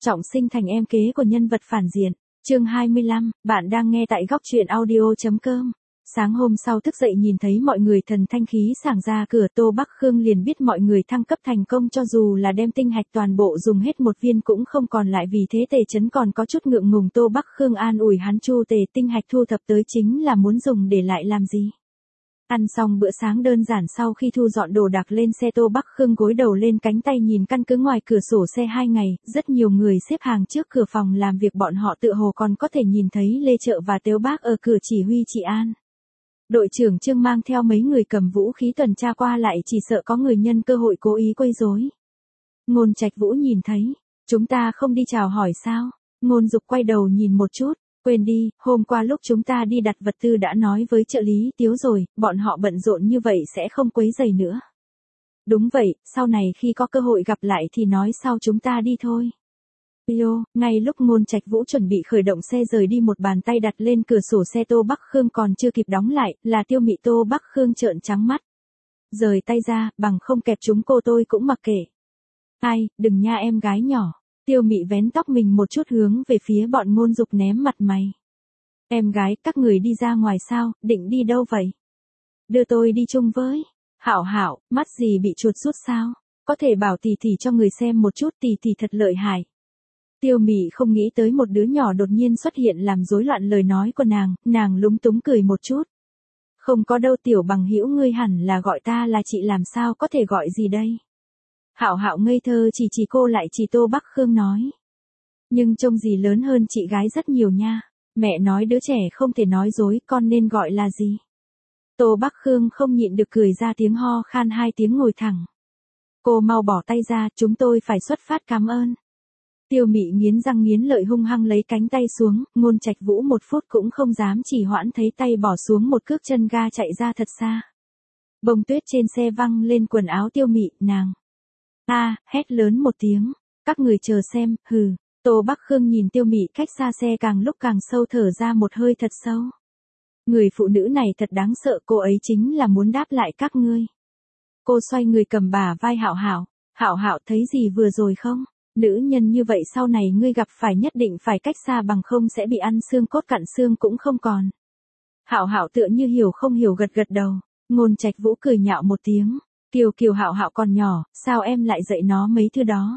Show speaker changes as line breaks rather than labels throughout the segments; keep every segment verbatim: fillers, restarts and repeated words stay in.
trọng sinh thành em kế của nhân vật phản diện. Chương hai mươi lăm, bạn đang nghe tại góc truyện audio chấm com. Sáng hôm sau thức dậy nhìn thấy mọi người thần thanh khí sảng ra cửa, Tô Bắc Khương liền biết mọi người thăng cấp thành công, cho dù là đem tinh hạch toàn bộ dùng hết một viên cũng không còn lại, vì thế Tề Chấn còn có chút ngượng ngùng. Tô Bắc Khương an ủi hắn, Chu Tề, tinh hạch thu thập tới chính là muốn dùng để lại làm gì? Ăn xong bữa sáng đơn giản, sau khi thu dọn đồ đạc lên xe, Tô Bắc Khương gối đầu lên cánh tay nhìn căn cứ ngoài cửa sổ xe. Hai ngày, rất nhiều người xếp hàng trước cửa phòng làm việc, bọn họ tựa hồ còn có thể nhìn thấy Lê Trợ và Tếu Bác ở cửa chỉ huy trị an. Đội trưởng Trương mang theo mấy người cầm vũ khí tuần tra qua lại, chỉ sợ có người nhân cơ hội cố ý quấy rối. Ngôn Trạch Vũ nhìn thấy, chúng ta không đi chào hỏi sao? Ngôn Dục quay đầu nhìn một chút, quên đi, hôm qua lúc chúng ta đi đặt vật tư đã nói với trợ lý Tiếu rồi, bọn họ bận rộn như vậy sẽ không quấy rầy nữa. Đúng vậy, sau này khi có cơ hội gặp lại thì nói sau chúng ta đi thôi. Yo, ngay lúc Ngôn Trạch Vũ chuẩn bị khởi động xe rời đi, một bàn tay đặt lên cửa sổ xe Tô Bắc Khương còn chưa kịp đóng lại, là Tiêu Mị. Tô Bắc Khương trợn trắng mắt. Rời tay ra, bằng không kẹp chúng cô tôi cũng mặc kệ. Ai, đừng nha em gái nhỏ. Tiêu Mị vén tóc mình một chút hướng về phía bọn Ngôn Dục ném mặt mày. Em gái, các người đi ra ngoài sao, định đi đâu vậy? Đưa tôi đi chung với. Hảo Hảo, mắt gì bị chuột rút sao? Có thể bảo tỷ tỷ cho người xem một chút, tỷ tỷ thật lợi hại. Tiêu Mị không nghĩ tới một đứa nhỏ đột nhiên xuất hiện làm rối loạn lời nói của nàng, nàng lúng túng cười một chút. Không có đâu Tiểu bằng hữu, ngươi hẳn là gọi ta là chị, làm sao có thể gọi gì đây? Hảo Hảo ngây thơ chỉ chỉ cô lại chỉ. Tô Bắc Khương nói. Nhưng trông gì lớn hơn chị gái rất nhiều nha. Mẹ nói đứa trẻ không thể nói dối, con nên gọi là gì? Tô Bắc Khương không nhịn được cười ra tiếng, ho khan hai tiếng ngồi thẳng. Cô mau bỏ tay ra, chúng tôi phải xuất phát, cảm ơn. Tiêu Mị nghiến răng nghiến lợi hung hăng lấy cánh tay xuống, Ngôn Trạch Vũ một phút cũng không dám trì hoãn, thấy tay bỏ xuống một cước chân ga chạy ra thật xa. Bông tuyết trên xe văng lên quần áo Tiêu Mị, nàng. A, à, hét lớn một tiếng, các người chờ xem, hừ. Tô Bắc Khương nhìn Tiêu Mị cách xa xe càng lúc càng sâu, thở ra một hơi thật sâu. Người phụ nữ này thật đáng sợ, cô ấy chính là muốn đáp lại các ngươi. Cô xoay người cầm bả vai Hạo Hạo, Hạo Hạo thấy gì vừa rồi không? Nữ nhân như vậy sau này ngươi gặp phải nhất định phải cách xa, bằng không sẽ bị ăn xương cốt cặn xương cũng không còn. Hạo Hạo tựa như hiểu không hiểu gật gật đầu. Ngôn Trạch Vũ cười nhạo một tiếng. Kiều Kiều, Hạo Hạo còn nhỏ, sao em lại dạy nó mấy thứ đó?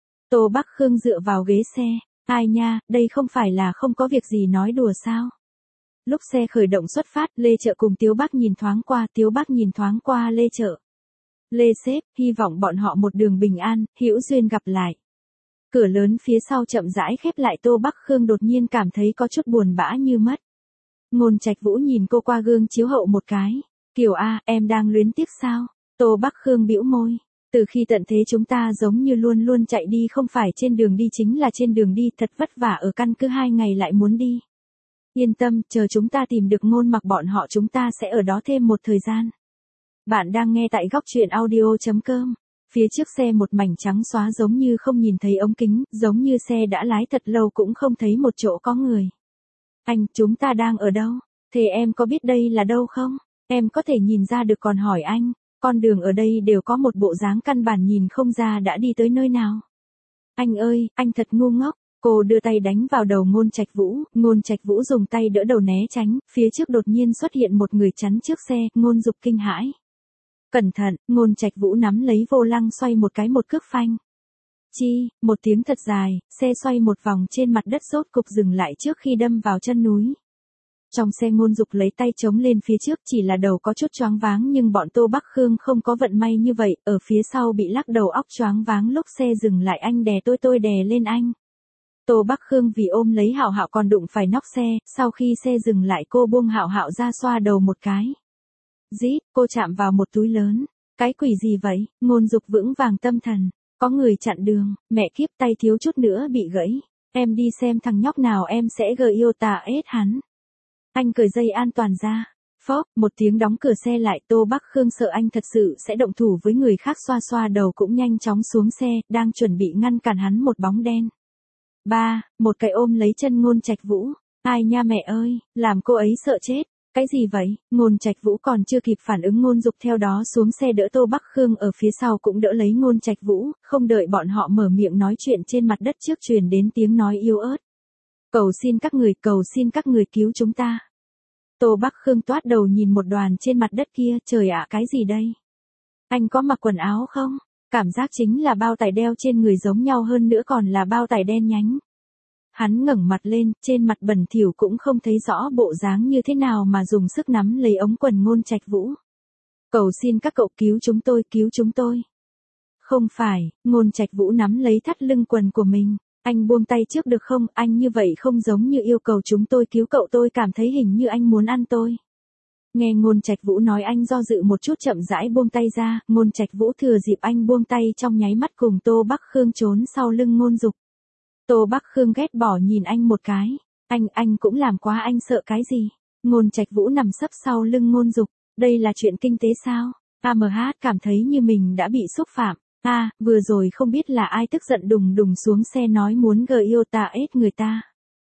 Tô Bắc Khương dựa vào ghế xe. Ai nha, đây không phải là không có việc gì nói đùa sao? Lúc xe khởi động xuất phát, Lê Trợ cùng Tiếu Bác nhìn thoáng qua, Tiếu Bác nhìn thoáng qua Lê Trợ. Lê sếp, hy vọng bọn họ một đường bình an, hữu duyên gặp lại. Cửa lớn phía sau chậm rãi khép lại, Tô Bắc Khương đột nhiên cảm thấy có chút buồn bã như mất. Ngôn Trạch Vũ nhìn cô qua gương chiếu hậu một cái. Kiều A, em đang luyến tiếc sao? Tô Bắc Khương bĩu môi. Từ khi tận thế chúng ta giống như luôn luôn chạy đi, không phải trên đường đi chính là trên đường đi, thật vất vả ở căn cứ hai ngày lại muốn đi. Yên tâm, chờ chúng ta tìm được Ngôn Mặc bọn họ chúng ta sẽ ở đó thêm một thời gian. Bạn đang nghe tại góc truyện audio chấm com. Phía trước xe một mảnh trắng xóa, giống như không nhìn thấy ống kính, giống như xe đã lái thật lâu cũng không thấy một chỗ có người. Anh, chúng ta đang ở đâu? Thế em có biết đây là đâu không? Em có thể nhìn ra được còn hỏi anh, con đường ở đây đều có một bộ dáng căn bản nhìn không ra đã đi tới nơi nào. Anh ơi, anh thật ngu ngốc. Cô đưa tay đánh vào đầu Ngôn Trạch Vũ, Ngôn Trạch Vũ dùng tay đỡ đầu né tránh, phía trước đột nhiên xuất hiện một người chắn trước xe, Ngôn Dục kinh hãi. Cẩn thận, Ngôn Trạch Vũ nắm lấy vô lăng xoay một cái, một cước phanh. Chi, một tiếng thật dài, xe xoay một vòng trên mặt đất rốt cục dừng lại trước khi đâm vào chân núi. Trong xe Ngôn Dục lấy tay chống lên phía trước, chỉ là đầu có chút choáng váng, nhưng bọn Tô Bắc Khương không có vận may như vậy, ở phía sau bị lắc đầu óc choáng váng. Lúc xe dừng lại anh đè tôi tôi đè lên anh. Tô Bắc Khương vì ôm lấy Hạo Hạo còn đụng phải nóc xe, sau khi xe dừng lại cô buông Hạo Hạo ra, xoa đầu một cái. Dít, cô chạm vào một túi lớn. Cái quỷ gì vậy? Ngôn Dục vững vàng tâm thần. Có người chặn đường, mẹ kiếp, tay thiếu chút nữa bị gãy. Em đi xem thằng nhóc nào em sẽ gờ yêu tà ết hắn. Anh cởi dây an toàn ra. Phóp, một tiếng đóng cửa xe lại. Tô Bắc Khương sợ anh thật sự sẽ động thủ với người khác, xoa xoa đầu cũng nhanh chóng xuống xe, đang chuẩn bị ngăn cản hắn một bóng đen. Ba, một cái ôm lấy chân Ngôn Trạch Vũ. Ai nha mẹ ơi, làm cô ấy sợ chết. Cái gì vậy? Ngôn Trạch Vũ còn chưa kịp phản ứng, Ngôn Dục theo đó xuống xe đỡ Tô Bắc Khương ở phía sau cũng đỡ lấy Ngôn Trạch Vũ, không đợi bọn họ mở miệng nói chuyện trên mặt đất trước truyền đến tiếng nói yếu ớt. Cầu xin các người, cầu xin các người cứu chúng ta. Tô Bắc Khương toát đầu nhìn một đoàn trên mặt đất kia, trời ạ, cái gì đây? Anh có mặc quần áo không? Cảm giác chính là bao tải đeo trên người giống nhau, hơn nữa còn là bao tải đen nhánh. Hắn ngẩng mặt lên, trên mặt bẩn thỉu cũng không thấy rõ bộ dáng như thế nào mà dùng sức nắm lấy ống quần Ngôn Trạch Vũ. Cầu xin các cậu cứu chúng tôi, cứu chúng tôi. Không phải, Ngôn Trạch Vũ nắm lấy thắt lưng quần của mình. Anh buông tay trước được không, anh như vậy không giống như yêu cầu chúng tôi cứu cậu, tôi cảm thấy hình như anh muốn ăn tôi. Nghe Ngôn Trạch Vũ nói, anh do dự một chút chậm rãi buông tay ra, Ngôn Trạch Vũ thừa dịp anh buông tay trong nháy mắt cùng Tô Bắc Khương trốn sau lưng Ngôn Dục. Tô Bắc Khương ghét bỏ nhìn anh một cái, anh, anh cũng làm quá, anh sợ cái gì? Ngôn Trạch Vũ nằm sấp sau lưng Ngôn Dục, đây là chuyện kinh tế sao? a em hát cảm thấy như mình đã bị xúc phạm. a à, vừa rồi không biết là ai tức giận đùng đùng xuống xe nói muốn gờ yêu ta ết người ta.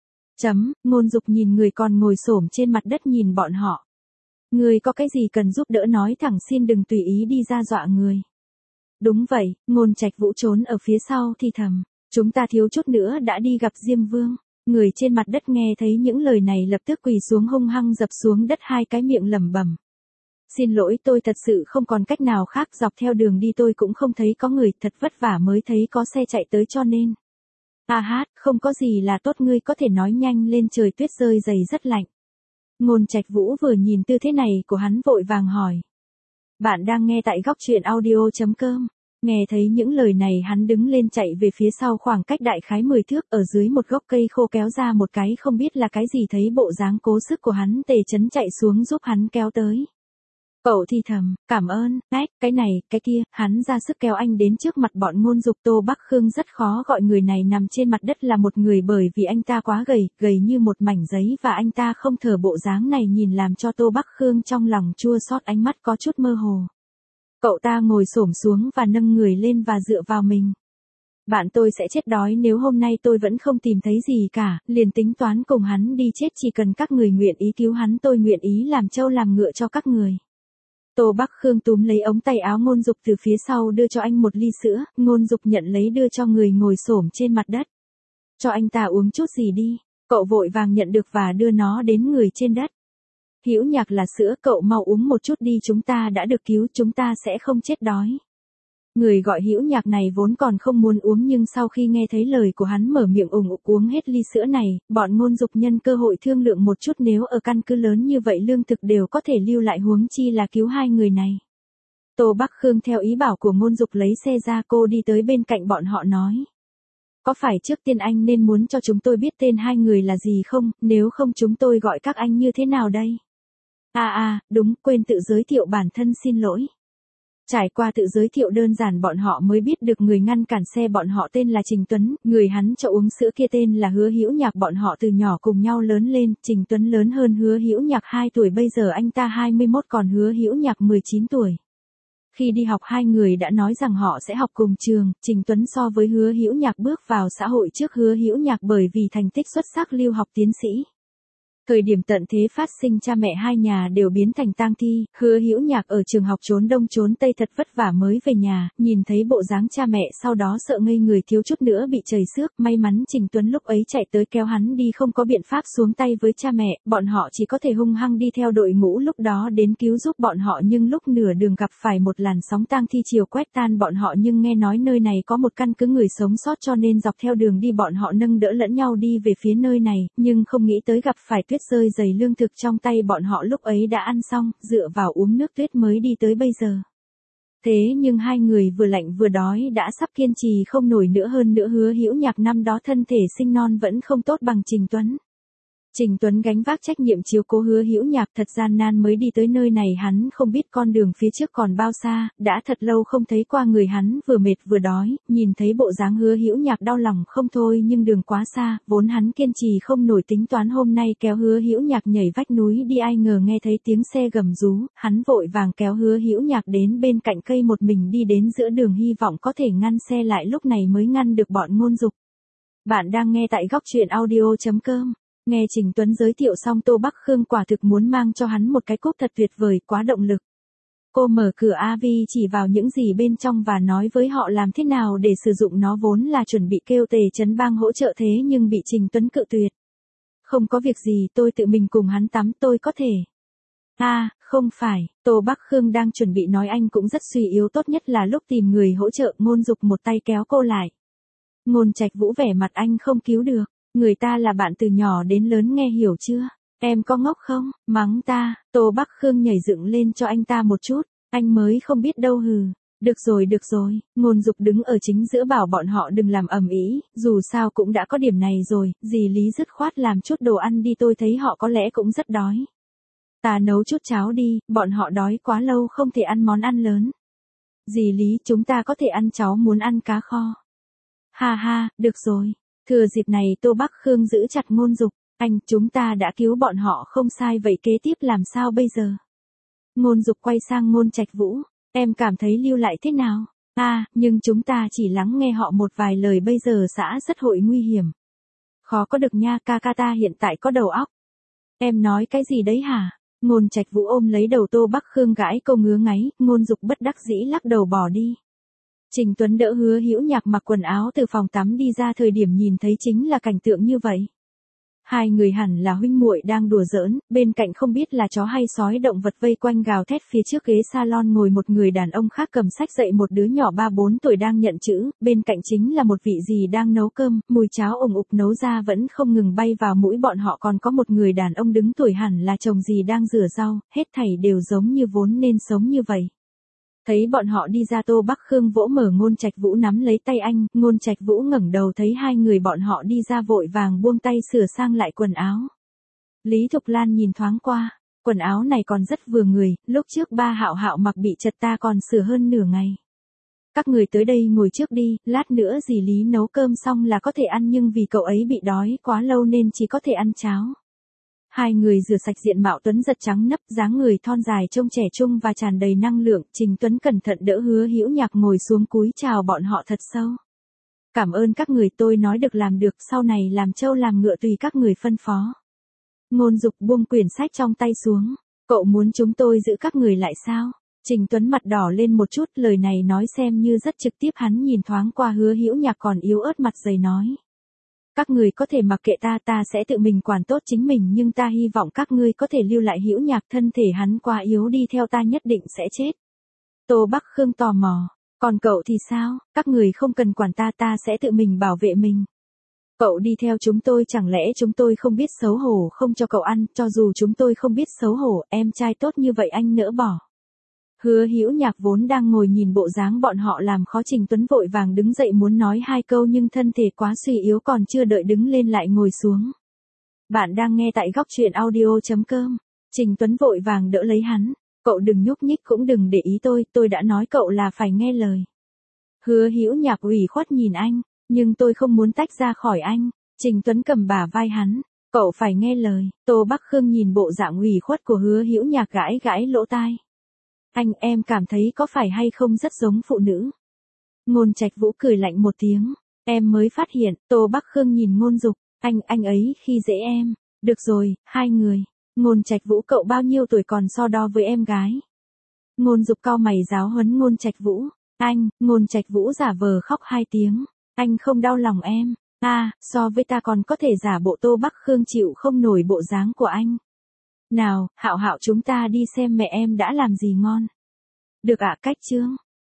Chấm, Ngôn Dục nhìn người còn ngồi xổm trên mặt đất nhìn bọn họ. Người có cái gì cần giúp đỡ nói thẳng, xin đừng tùy ý đi ra dọa người. Đúng vậy, Ngôn Trạch Vũ trốn ở phía sau thì thầm. Chúng ta thiếu chút nữa đã đi gặp Diêm Vương. Người trên mặt đất nghe thấy những lời này lập tức quỳ xuống hung hăng dập xuống đất hai cái miệng lẩm bẩm. Xin lỗi, tôi thật sự không còn cách nào khác, dọc theo đường đi tôi cũng không thấy có người, thật vất vả mới thấy có xe chạy tới cho nên. A hát, không có gì là tốt, ngươi có thể nói nhanh lên, trời tuyết rơi dày rất lạnh. Ngôn Trạch Vũ vừa nhìn tư thế này của hắn vội vàng hỏi. Bạn đang nghe tại góc truyện audio.com. Nghe thấy những lời này hắn đứng lên chạy về phía sau khoảng cách đại khái mười thước, ở dưới một gốc cây khô kéo ra một cái không biết là cái gì, thấy bộ dáng cố sức của hắn tề chấn chạy xuống giúp hắn kéo tới. Cậu thì thầm, cảm ơn, ách, cái này, cái kia, hắn ra sức kéo anh đến trước mặt bọn Ngôn Dục. Tô Bắc Khương rất khó gọi người này nằm trên mặt đất là một người bởi vì anh ta quá gầy, gầy như một mảnh giấy và anh ta không thở, bộ dáng này nhìn làm cho Tô Bắc Khương trong lòng chua xót, ánh mắt có chút mơ hồ. Cậu ta ngồi xổm xuống và nâng người lên và dựa vào mình. Bạn tôi sẽ chết đói nếu hôm nay tôi vẫn không tìm thấy gì cả, liền tính toán cùng hắn đi chết, chỉ cần các người nguyện ý cứu hắn tôi nguyện ý làm trâu làm ngựa cho các người. Tô Bắc Khương túm lấy ống tay áo Ngôn Dục từ phía sau đưa cho anh một ly sữa, Ngôn Dục nhận lấy đưa cho người ngồi xổm trên mặt đất. Cho anh ta uống chút gì đi, cậu vội vàng nhận được và đưa nó đến người trên đất. Hữu Nhạc là sữa, cậu mau uống một chút đi, chúng ta đã được cứu, chúng ta sẽ không chết đói. Người gọi Hữu Nhạc này vốn còn không muốn uống nhưng sau khi nghe thấy lời của hắn mở miệng ủng ục uống hết ly sữa này, bọn Ngôn Dục nhân cơ hội thương lượng một chút, nếu ở căn cứ lớn như vậy lương thực đều có thể lưu lại, huống chi là cứu hai người này. Tô Bắc Khương theo ý bảo của Ngôn Dục lấy xe ra, cô đi tới bên cạnh bọn họ nói. Có phải trước tiên anh nên muốn cho chúng tôi biết tên hai người là gì không, nếu không chúng tôi gọi các anh như thế nào đây? À à, đúng, quên tự giới thiệu bản thân, xin lỗi. Trải qua tự giới thiệu đơn giản bọn họ mới biết được người ngăn cản xe bọn họ tên là Trình Tuấn, người hắn cho uống sữa kia tên là Hứa Hữu Nhạc, bọn họ từ nhỏ cùng nhau lớn lên, Trình Tuấn lớn hơn Hứa Hữu Nhạc hai tuổi, bây giờ anh ta hai mươi mốt còn Hứa Hữu Nhạc mười chín tuổi. Khi đi học hai người đã nói rằng họ sẽ học cùng trường, Trình Tuấn so với Hứa Hữu Nhạc bước vào xã hội trước Hứa Hữu Nhạc bởi vì thành tích xuất sắc lưu học tiến sĩ. Thời điểm tận thế phát sinh, cha mẹ hai nhà đều biến thành tang thi, Hứa Hữu Nhạc ở trường học trốn đông trốn tây thật vất vả mới về nhà, nhìn thấy bộ dáng cha mẹ sau đó sợ ngây người, thiếu chút nữa bị trời xước, may mắn Trình Tuấn lúc ấy chạy tới kéo hắn đi, không có biện pháp xuống tay với cha mẹ, bọn họ chỉ có thể hung hăng đi theo đội ngũ lúc đó đến cứu giúp bọn họ, nhưng lúc nửa đường gặp phải một làn sóng tang thi chiều quét tan bọn họ, nhưng nghe nói nơi này có một căn cứ người sống sót cho nên dọc theo đường đi bọn họ nâng đỡ lẫn nhau đi về phía nơi này, nhưng không nghĩ tới gặp phải tuyết rơi dày, lương thực trong tay bọn họ lúc ấy đã ăn xong, dựa vào uống nước tuyết mới đi tới bây giờ. Thế nhưng hai người vừa lạnh vừa đói đã sắp kiên trì không nổi nữa, hơn nữa Hứa Hữu Nhạc năm đó thân thể sinh non vẫn không tốt bằng Trình Tuấn. Trình Tuấn gánh vác trách nhiệm chiếu cố Hứa Hữu Nhạc thật gian nan mới đi tới nơi này, hắn không biết con đường phía trước còn bao xa, đã thật lâu không thấy qua người hắn, vừa mệt vừa đói, nhìn thấy bộ dáng Hứa Hữu Nhạc đau lòng không thôi, nhưng đường quá xa, vốn hắn kiên trì không nổi, tính toán hôm nay kéo Hứa Hữu Nhạc nhảy vách núi đi, ai ngờ nghe thấy tiếng xe gầm rú, hắn vội vàng kéo Hứa Hữu Nhạc đến bên cạnh cây một mình đi đến giữa đường, hy vọng có thể ngăn xe lại, lúc này mới ngăn được bọn Ngôn Dục. Bạn đang nghe tại góc truyện audio chấm com. Nghe Trình Tuấn giới thiệu xong Tô Bắc Khương quả thực muốn mang cho hắn một cái cúp thật tuyệt vời, quá động lực. Cô mở cửa a vê chỉ vào những gì bên trong và nói với họ làm thế nào để sử dụng nó, vốn là chuẩn bị kêu Tề Chấn Bang hỗ trợ thế nhưng bị Trình Tuấn cự tuyệt. Không có việc gì, tôi tự mình cùng hắn tắm, tôi có thể. À, không phải, Tô Bắc Khương đang chuẩn bị nói anh cũng rất suy yếu, tốt nhất là lúc tìm người hỗ trợ. Ngôn Dục một tay kéo cô lại. Ngôn Trạch Vũ vẻ mặt anh không cứu được, người ta là bạn từ nhỏ đến lớn, nghe hiểu chưa? Em có ngốc không? Mắng ta. Tô Bắc Khương nhảy dựng lên cho anh ta một chút, anh mới không biết đâu hừ. Được rồi được rồi, Ngôn Dục đứng ở chính giữa bảo bọn họ đừng làm ầm ĩ, dù sao cũng đã có điểm này rồi, dì Lý dứt khoát làm chút đồ ăn đi, tôi thấy họ có lẽ cũng rất đói. Ta nấu chút cháo đi, bọn họ đói quá lâu không thể ăn món ăn lớn. Dì Lý, chúng ta có thể ăn, cháu muốn ăn cá kho. Ha ha, được rồi. Thừa dịp này Tô Bắc Khương giữ chặt Ngôn Dục, anh, chúng ta đã cứu bọn họ không sai, vậy kế tiếp làm sao bây giờ? Ngôn Dục quay sang Ngôn Trạch Vũ, em cảm thấy lưu lại thế nào? À, nhưng chúng ta chỉ lắng nghe họ một vài lời, bây giờ xã rất hội nguy hiểm. Khó có được nha, ca ca ta hiện tại có đầu óc. Em nói cái gì đấy hả? Ngôn Trạch Vũ ôm lấy đầu Tô Bắc Khương gãi câu ngứa ngáy, Ngôn Dục bất đắc dĩ lắc đầu bỏ đi. Trình Tuấn đỡ Hứa Hữu Nhạc mặc quần áo từ phòng tắm đi ra, thời điểm nhìn thấy chính là cảnh tượng như vậy. Hai người hẳn là huynh muội đang đùa giỡn, bên cạnh không biết là chó hay sói động vật vây quanh gào thét, phía trước ghế salon ngồi một người đàn ông khác cầm sách dạy một đứa nhỏ ba bốn tuổi đang nhận chữ, bên cạnh chính là một vị dì đang nấu cơm, mùi cháo ủng ục nấu ra vẫn không ngừng bay vào mũi bọn họ, còn có một người đàn ông đứng tuổi hẳn là chồng dì đang rửa rau, hết thảy đều giống như vốn nên sống như vậy. Thấy bọn họ đi ra, Tô Bắc Khương vỗ mở Ngôn Trạch Vũ nắm lấy tay anh, Ngôn Trạch Vũ ngẩng đầu thấy hai người bọn họ đi ra vội vàng buông tay sửa sang lại quần áo. Lý Thục Lan nhìn thoáng qua, quần áo này còn rất vừa người, lúc trước ba Hạo Hạo mặc bị chật, ta còn sửa hơn nửa ngày. Các người tới đây ngồi trước đi, lát nữa dì Lý nấu cơm xong là có thể ăn, nhưng vì cậu ấy bị đói quá lâu nên chỉ có thể ăn cháo. Hai người rửa sạch, diện mạo Tuấn giật trắng nấp, dáng người thon dài trông trẻ trung và tràn đầy năng lượng. Trình Tuấn cẩn thận đỡ Hứa Hữu Nhạc ngồi xuống cúi chào bọn họ thật sâu. Cảm ơn các người, tôi nói được làm được, sau này làm trâu làm ngựa tùy các người phân phó. Ngôn Dục buông quyển sách trong tay xuống. Cậu muốn chúng tôi giữ các người lại sao? Trình Tuấn mặt đỏ lên một chút, lời này nói xem như rất trực tiếp, hắn nhìn thoáng qua Hứa Hữu Nhạc còn yếu ớt mặt dày nói. Các người có thể mặc kệ ta, ta sẽ tự mình quản tốt chính mình, nhưng ta hy vọng các ngươi có thể lưu lại Hữu Nhạc, thân thể hắn quá yếu, đi theo ta nhất định sẽ chết. Tô Bắc Khương tò mò, còn cậu thì sao? Các người không cần quản ta, ta sẽ tự mình bảo vệ mình. Cậu đi theo chúng tôi, chẳng lẽ chúng tôi không biết xấu hổ không cho cậu ăn? Cho dù chúng tôi không biết xấu hổ, em trai tốt như vậy anh nỡ bỏ. Hứa Hữu Nhạc vốn đang ngồi nhìn bộ dáng bọn họ làm khó Trình Tuấn, vội vàng đứng dậy muốn nói hai câu nhưng thân thể quá suy yếu, còn chưa đợi đứng lên lại ngồi xuống. Bạn đang nghe tại góc truyện audio chấm com. Trình Tuấn vội vàng đỡ lấy hắn. Cậu đừng nhúc nhích, cũng đừng để ý tôi, tôi đã nói cậu là phải nghe lời. Hứa Hữu Nhạc ủy khuất nhìn anh, nhưng tôi không muốn tách ra khỏi anh. Trình Tuấn cầm bả vai hắn. Cậu phải nghe lời. Tô Bắc Khương nhìn bộ dạng ủy khuất của Hứa Hữu Nhạc gãi gãi lỗ tai. Anh, em cảm thấy có phải hay không rất giống phụ nữ. Ngôn Trạch Vũ cười lạnh một tiếng. Em mới phát hiện. Tô Bắc Khương nhìn Ngôn Dục. Anh, anh ấy khi dễ em. Được rồi, hai người. Ngôn Trạch Vũ, cậu bao nhiêu tuổi còn so đo với em gái? Ngôn Dục cau mày giáo huấn Ngôn Trạch Vũ. Anh, Ngôn Trạch Vũ giả vờ khóc hai tiếng. Anh không đau lòng em. À, so với ta còn có thể giả bộ. Tô Bắc Khương chịu không nổi bộ dáng của anh. Nào, Hạo Hạo, chúng ta đi xem mẹ em đã làm gì ngon. Được ạ, cách chương.